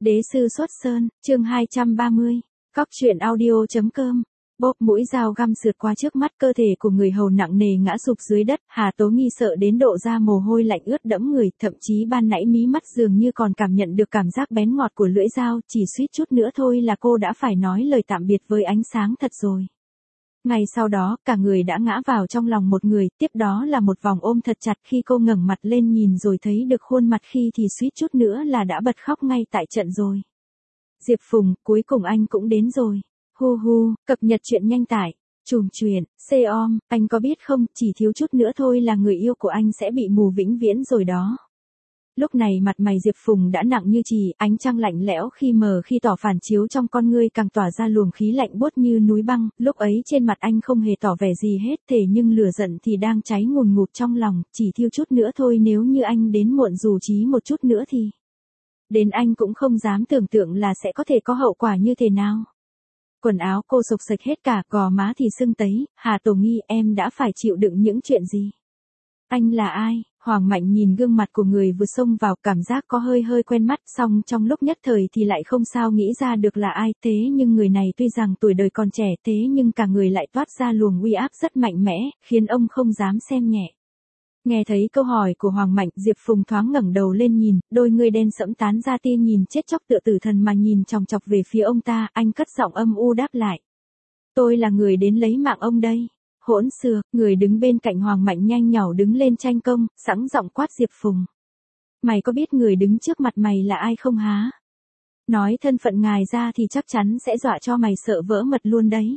Đế sư xuất sơn, chương 230, Cóc truyện audio.com. Bóp mũi dao găm sượt qua trước mắt, cơ thể của người hầu nặng nề ngã sụp dưới đất. Hà Tố Nghi sợ đến độ ra mồ hôi lạnh ướt đẫm người, thậm chí ban nãy mí mắt dường như còn cảm nhận được cảm giác bén ngọt của lưỡi dao, chỉ suýt chút nữa thôi là cô đã phải nói lời tạm biệt với ánh sáng thật rồi. Ngay sau đó, cả người đã ngã vào trong lòng một người, tiếp đó là một vòng ôm thật chặt. Khi cô ngẩng mặt lên nhìn rồi thấy được khuôn mặt khi thì suýt chút nữa là đã bật khóc ngay tại trận rồi. Diệp Phùng, cuối cùng anh cũng đến rồi. Hu hu, cập nhật chuyện nhanh tải. Chùm chuyện, Seom, anh có biết không, chỉ thiếu chút nữa thôi là người yêu của anh sẽ bị mù vĩnh viễn rồi đó. Lúc này mặt mày Diệp Phùng đã nặng như chì, ánh trăng lạnh lẽo khi mờ khi tỏ phản chiếu trong con ngươi càng tỏa ra luồng khí lạnh buốt như núi băng. Lúc ấy trên mặt anh không hề tỏ vẻ gì hết, thế nhưng lửa giận thì đang cháy ngùn ngụt trong lòng, chỉ thiếu chút nữa thôi, nếu như anh đến muộn dù chỉ một chút nữa thì... Đến anh cũng không dám tưởng tượng là sẽ có thể có hậu quả như thế nào. Quần áo cô xộc xệch hết cả, gò má thì sưng tấy. Hà Tố Nghi, em đã phải chịu đựng những chuyện gì? Anh là ai? Hoàng Mạnh nhìn gương mặt của người vừa xông vào, cảm giác có hơi quen mắt, song trong lúc nhất thời thì lại không sao nghĩ ra được là ai. Thế nhưng người này tuy rằng tuổi đời còn trẻ, thế nhưng cả người lại toát ra luồng uy áp rất mạnh mẽ, khiến ông không dám xem nhẹ. Nghe thấy câu hỏi của Hoàng Mạnh, Diệp Phùng thoáng ngẩng đầu lên nhìn, đôi người đen sẫm tán ra tia nhìn chết chóc tựa tử thần mà nhìn chòng chọc về phía ông ta. Anh cất giọng âm u đáp lại. Tôi là người đến lấy mạng ông đây. Hỗn xược, người đứng bên cạnh Hoàng Mạnh nhanh nhảu đứng lên tranh công, sẵn giọng quát Diệp Phùng. Mày có biết người đứng trước mặt mày là ai không há? Nói thân phận ngài ra thì chắc chắn sẽ dọa cho mày sợ vỡ mật luôn đấy.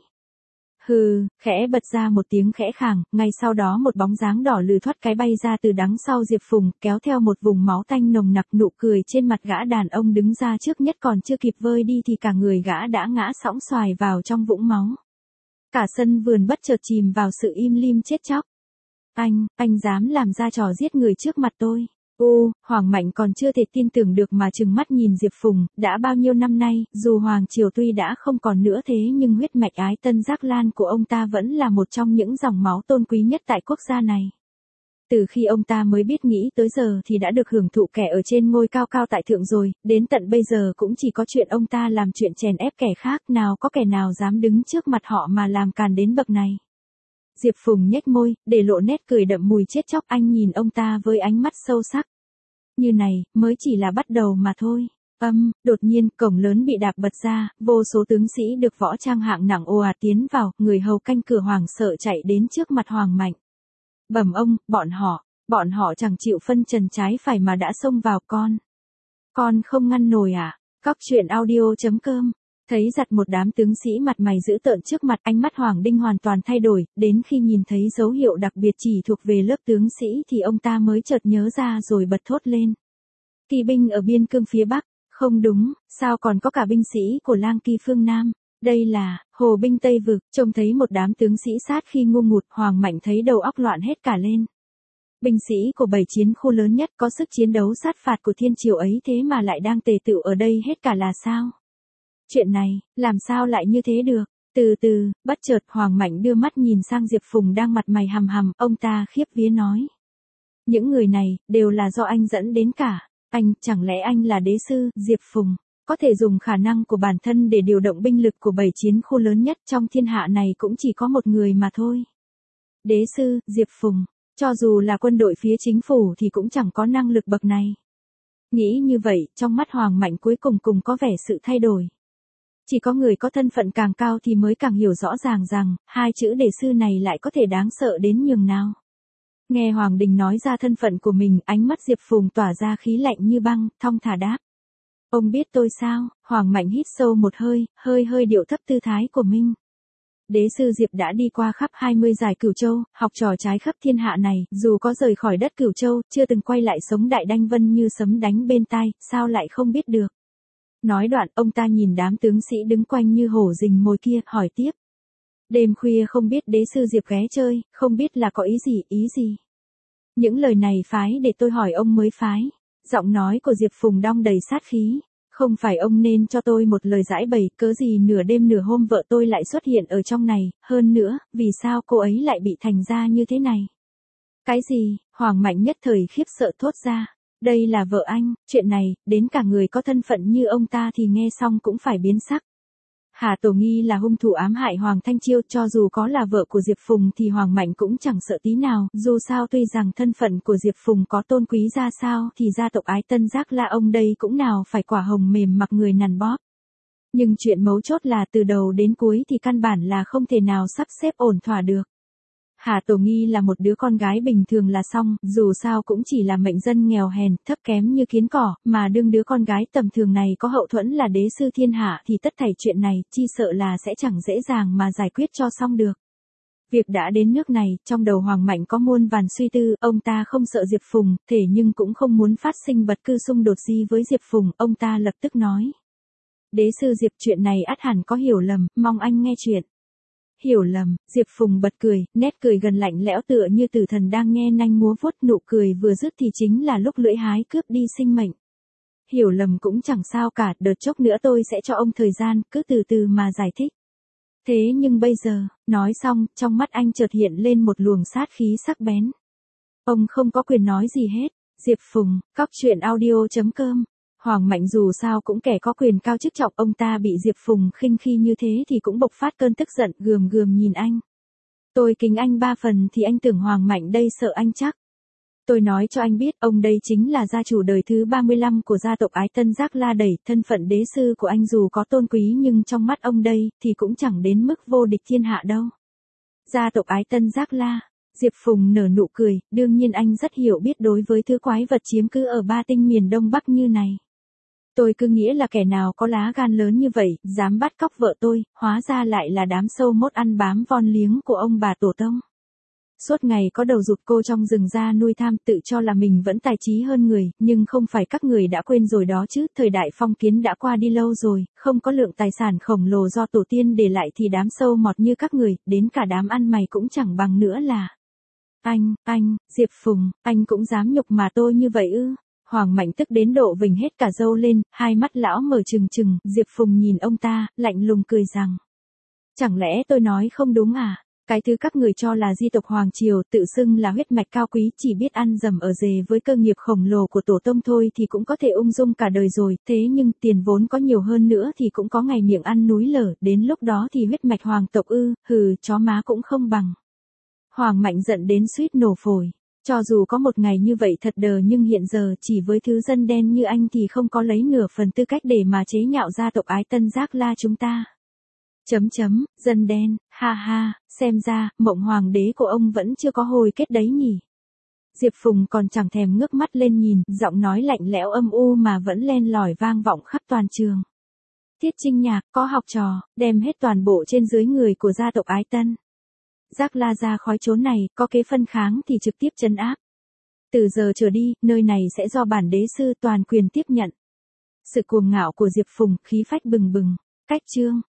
Hừ, khẽ bật ra một tiếng khẽ khàng, ngay sau đó một bóng dáng đỏ lừ thoát cái bay ra từ đằng sau Diệp Phùng, kéo theo một vùng máu tanh nồng nặc. Nụ cười trên mặt gã đàn ông đứng ra trước nhất còn chưa kịp vơi đi thì cả người gã đã ngã sõng xoài vào trong vũng máu. Cả sân vườn bất chợt chìm vào sự im lim chết chóc. Anh dám làm ra trò giết người trước mặt tôi. Hoàng Mạnh còn chưa thể tin tưởng được mà trừng mắt nhìn Diệp Phùng. Đã bao nhiêu năm nay, dù Hoàng Triều tuy đã không còn nữa thế nhưng huyết mạch Ái Tân Giác Lan của ông ta vẫn là một trong những dòng máu tôn quý nhất tại quốc gia này. Từ khi ông ta mới biết nghĩ tới giờ thì đã được hưởng thụ kẻ ở trên ngôi cao cao tại thượng rồi, đến tận bây giờ cũng chỉ có chuyện ông ta làm chuyện chèn ép kẻ khác, nào có kẻ nào dám đứng trước mặt họ mà làm càn đến bậc này. Diệp Phùng nhếch môi, để lộ nét cười đậm mùi chết chóc. Anh nhìn ông ta với ánh mắt sâu sắc. Như này, mới chỉ là bắt đầu mà thôi. Đột nhiên, cổng lớn bị đạp bật ra, vô số tướng sĩ được võ trang hạng nặng ồ ạt tiến vào, người hầu canh cửa hoảng sợ chạy đến trước mặt Hoàng Mạnh. Bẩm ông, bọn họ chẳng chịu phân trần trái phải mà đã xông vào. Con không ngăn nổi à? Cóc truyện audio.com. Thấy giặt một đám tướng sĩ mặt mày dữ tợn trước mặt, ánh mắt Hoàng Đinh hoàn toàn thay đổi, đến khi nhìn thấy dấu hiệu đặc biệt chỉ thuộc về lớp tướng sĩ thì ông ta mới chợt nhớ ra rồi bật thốt lên. Kỵ binh ở biên cương phía Bắc, không đúng, sao còn có cả binh sĩ của Lang Kỳ phương Nam, đây là Hồ binh Tây Vực. Trông thấy một đám tướng sĩ sát khi ngu ngụt, Hoàng Mạnh thấy đầu óc loạn hết cả lên. Binh sĩ của 7 chiến khu lớn nhất có sức chiến đấu sát phạt của thiên triều ấy thế mà lại đang tề tựu ở đây hết cả là sao? Chuyện này, làm sao lại như thế được? Từ từ, bất chợt Hoàng Mạnh đưa mắt nhìn sang Diệp Phùng đang mặt mày hằm hằm, ông ta khiếp vía nói. Những người này, đều là do anh dẫn đến cả. Chẳng lẽ anh là đế sư? Diệp Phùng, có thể dùng khả năng của bản thân để điều động binh lực của 7 chiến khu lớn nhất trong thiên hạ này cũng chỉ có một người mà thôi. Đế sư, Diệp Phùng, cho dù là quân đội phía chính phủ thì cũng chẳng có năng lực bậc này. Nghĩ như vậy, trong mắt Hoàng Mạnh cuối cùng có vẻ sự thay đổi. Chỉ có người có thân phận càng cao thì mới càng hiểu rõ ràng rằng, hai chữ đế sư này lại có thể đáng sợ đến nhường nào. Nghe Hoàng Đình nói ra thân phận của mình, ánh mắt Diệp Phùng tỏa ra khí lạnh như băng, thong thả đáp. Ông biết tôi sao? Hoàng Mạnh hít sâu một hơi, hơi điệu thấp tư thái của mình. Đế sư Diệp đã đi qua khắp 20 giải Cửu Châu, học trò trái khắp thiên hạ này, dù có rời khỏi đất Cửu Châu, chưa từng quay lại sống Đại Đanh Vân như sấm đánh bên tai, sao lại không biết được. Nói đoạn, ông ta nhìn đám tướng sĩ đứng quanh như hổ rình mồi kia, hỏi tiếp. Đêm khuya không biết đế sư Diệp ghé chơi, không biết là có ý gì? Những lời này phái để tôi hỏi ông mới phái. Giọng nói của Diệp Phùng đong đầy sát khí. Không phải ông nên cho tôi một lời giải bày, cớ gì nửa đêm nửa hôm vợ tôi lại xuất hiện ở trong này, hơn nữa, vì sao cô ấy lại bị thành ra như thế này? Cái gì? Hoàng Mạnh nhất thời khiếp sợ thốt ra. Đây là vợ anh, chuyện này, đến cả người có thân phận như ông ta thì nghe xong cũng phải biến sắc. Hà Tổ Nghi là hung thủ ám hại Hoàng Thanh Chiêu, cho dù có là vợ của Diệp Phùng thì Hoàng Mạnh cũng chẳng sợ tí nào, dù sao tuy rằng thân phận của Diệp Phùng có tôn quý ra sao thì gia tộc Ái Tân Giác La ông đây cũng nào phải quả hồng mềm mặc người nằn bóp. Nhưng chuyện mấu chốt là từ đầu đến cuối thì căn bản là không thể nào sắp xếp ổn thỏa được. Hà Tổ Nghi là một đứa con gái bình thường là xong, dù sao cũng chỉ là mệnh dân nghèo hèn, thấp kém như kiến cỏ, mà đương đứa con gái tầm thường này có hậu thuẫn là đế sư thiên hạ thì tất thảy chuyện này, chi sợ là sẽ chẳng dễ dàng mà giải quyết cho xong được. Việc đã đến nước này, trong đầu Hoàng Mạnh có muôn vàn suy tư, ông ta không sợ Diệp Phùng, thể nhưng cũng không muốn phát sinh bất cứ xung đột gì với Diệp Phùng, ông ta lập tức nói. Đế sư Diệp, chuyện này ắt hẳn có hiểu lầm, mong anh nghe chuyện. Hiểu lầm, Diệp Phùng bật cười, nét cười gần lạnh lẽo tựa như tử thần đang nghe nanh múa vuốt, nụ cười vừa dứt thì chính là lúc lưỡi hái cướp đi sinh mệnh. Hiểu lầm cũng chẳng sao cả, đợt chốc nữa tôi sẽ cho ông thời gian, cứ từ từ mà giải thích. Thế nhưng bây giờ, nói xong, trong mắt anh chợt hiện lên một luồng sát khí sắc bén. Ông không có quyền nói gì hết. Diệp Phùng, coctruyện.audio.com. Hoàng Mạnh dù sao cũng kẻ có quyền cao chức trọng, ông ta bị Diệp Phùng khinh khi như thế thì cũng bộc phát cơn tức giận, gườm gườm nhìn anh. Tôi kính anh 3 phần thì anh tưởng Hoàng Mạnh đây sợ anh chắc. Tôi nói cho anh biết, ông đây chính là gia chủ đời thứ 35 của gia tộc Ái Tân Giác La đẩy, thân phận đế sư của anh dù có tôn quý nhưng trong mắt ông đây thì cũng chẳng đến mức vô địch thiên hạ đâu. Gia tộc Ái Tân Giác La. Diệp Phùng nở nụ cười, đương nhiên anh rất hiểu biết đối với thứ quái vật chiếm cứ ở ba tinh miền Đông Bắc như này. Tôi cứ nghĩ là kẻ nào có lá gan lớn như vậy, dám bắt cóc vợ tôi, hóa ra lại là đám sâu mốt ăn bám von liếng của ông bà tổ tông. Suốt ngày có đầu rụt cô trong rừng ra nuôi tham, tự cho là mình vẫn tài trí hơn người, nhưng không phải các người đã quên rồi đó chứ, thời đại phong kiến đã qua đi lâu rồi, không có lượng tài sản khổng lồ do tổ tiên để lại thì đám sâu mọt như các người, đến cả đám ăn mày cũng chẳng bằng nữa là. Anh, Diệp Phùng, anh cũng dám nhục mà tôi như vậy ư? Hoàng Mạnh tức đến độ vểnh hết cả râu lên, hai mắt lão mở trừng trừng, Diệp Phùng nhìn ông ta, lạnh lùng cười rằng. Chẳng lẽ tôi nói không đúng à? Cái thứ các người cho là di tộc Hoàng Triều, tự xưng là huyết mạch cao quý, chỉ biết ăn dầm ở dề với cơ nghiệp khổng lồ của tổ tông thôi thì cũng có thể ung dung cả đời rồi, thế nhưng tiền vốn có nhiều hơn nữa thì cũng có ngày miệng ăn núi lở, đến lúc đó thì huyết mạch hoàng tộc ư, hừ, chó má cũng không bằng. Hoàng Mạnh giận đến suýt nổ phổi. Cho dù có một ngày như vậy thật đờ nhưng hiện giờ chỉ với thứ dân đen như anh thì không có lấy nửa phần tư cách để mà chế nhạo gia tộc Ái Tân Giác La chúng ta. Dân đen, ha ha, xem ra, mộng hoàng đế của ông vẫn chưa có hồi kết đấy nhỉ. Diệp Phùng còn chẳng thèm ngước mắt lên nhìn, giọng nói lạnh lẽo âm u mà vẫn len lỏi vang vọng khắp toàn trường. Tiết Trinh Nhạc, có học trò, đem hết toàn bộ trên dưới người của gia tộc Ái Tân Giác La ra khỏi chốn này, có kế phân kháng thì trực tiếp trấn áp. Từ giờ trở đi, nơi này sẽ do bản đế sư toàn quyền tiếp nhận. Sự cuồng ngạo của Diệp Phùng, khí phách bừng bừng. Cách chương.